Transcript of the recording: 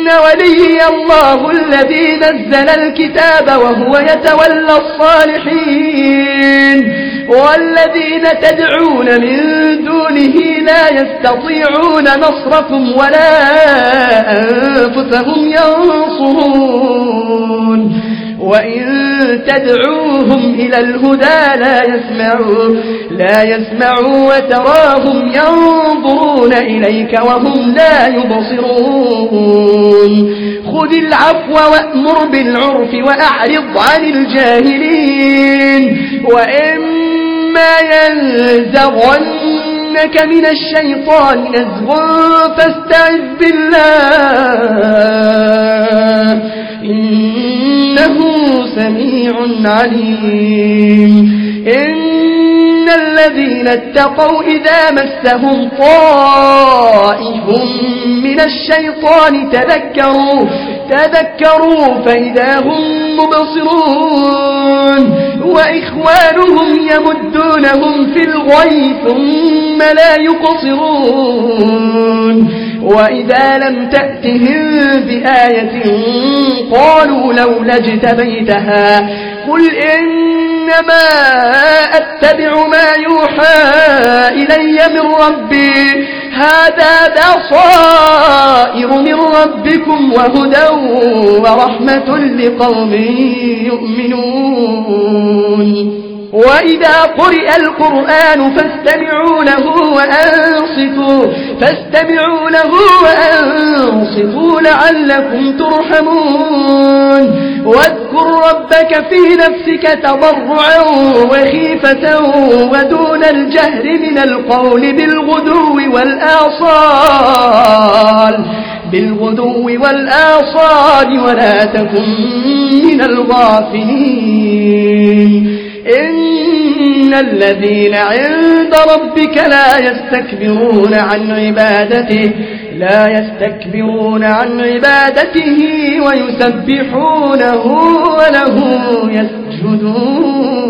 وليي الله الذي نزل الكتاب وهو يتولى الصالحين والذين تدعون من دونه لا يستطيعون نصركم ولا أنفسهم ينصرون وإن تدعوهم إلى الهدى لا يسمعوا وتراهم ينظرون إليك وهم لا يبصرون خذ العفو وأمر بالعرف وأعرض عن الجاهلين وإما ينزغنك من الشيطان نزغ فاستعذ بالله إنه سميع عليم إن الذين اتقوا إذا مسهم طائف من الشيطان تذكروا فإذا هم مبصرون وإخوانهم يمدونهم في الغي ثم لا يقصرون وإذا لم تأتهم بآية قالوا لولا اجتبيتها قل إنما أتبع ما يوحى إلي من ربي هذا بصائر من ربكم وهدى ورحمة لقوم يؤمنون وإذا قرئ القرآن فاستمعوا له وأنصتوا لعلكم ترحمون واذكر ربك في نفسك تضرعا وخيفة ودون الجهر من القول بالغدو والآصال ولا تكن من الغافلين إن الذين عند ربك لا يستكبرون عن عبادته ويسبحونه وله يسجدون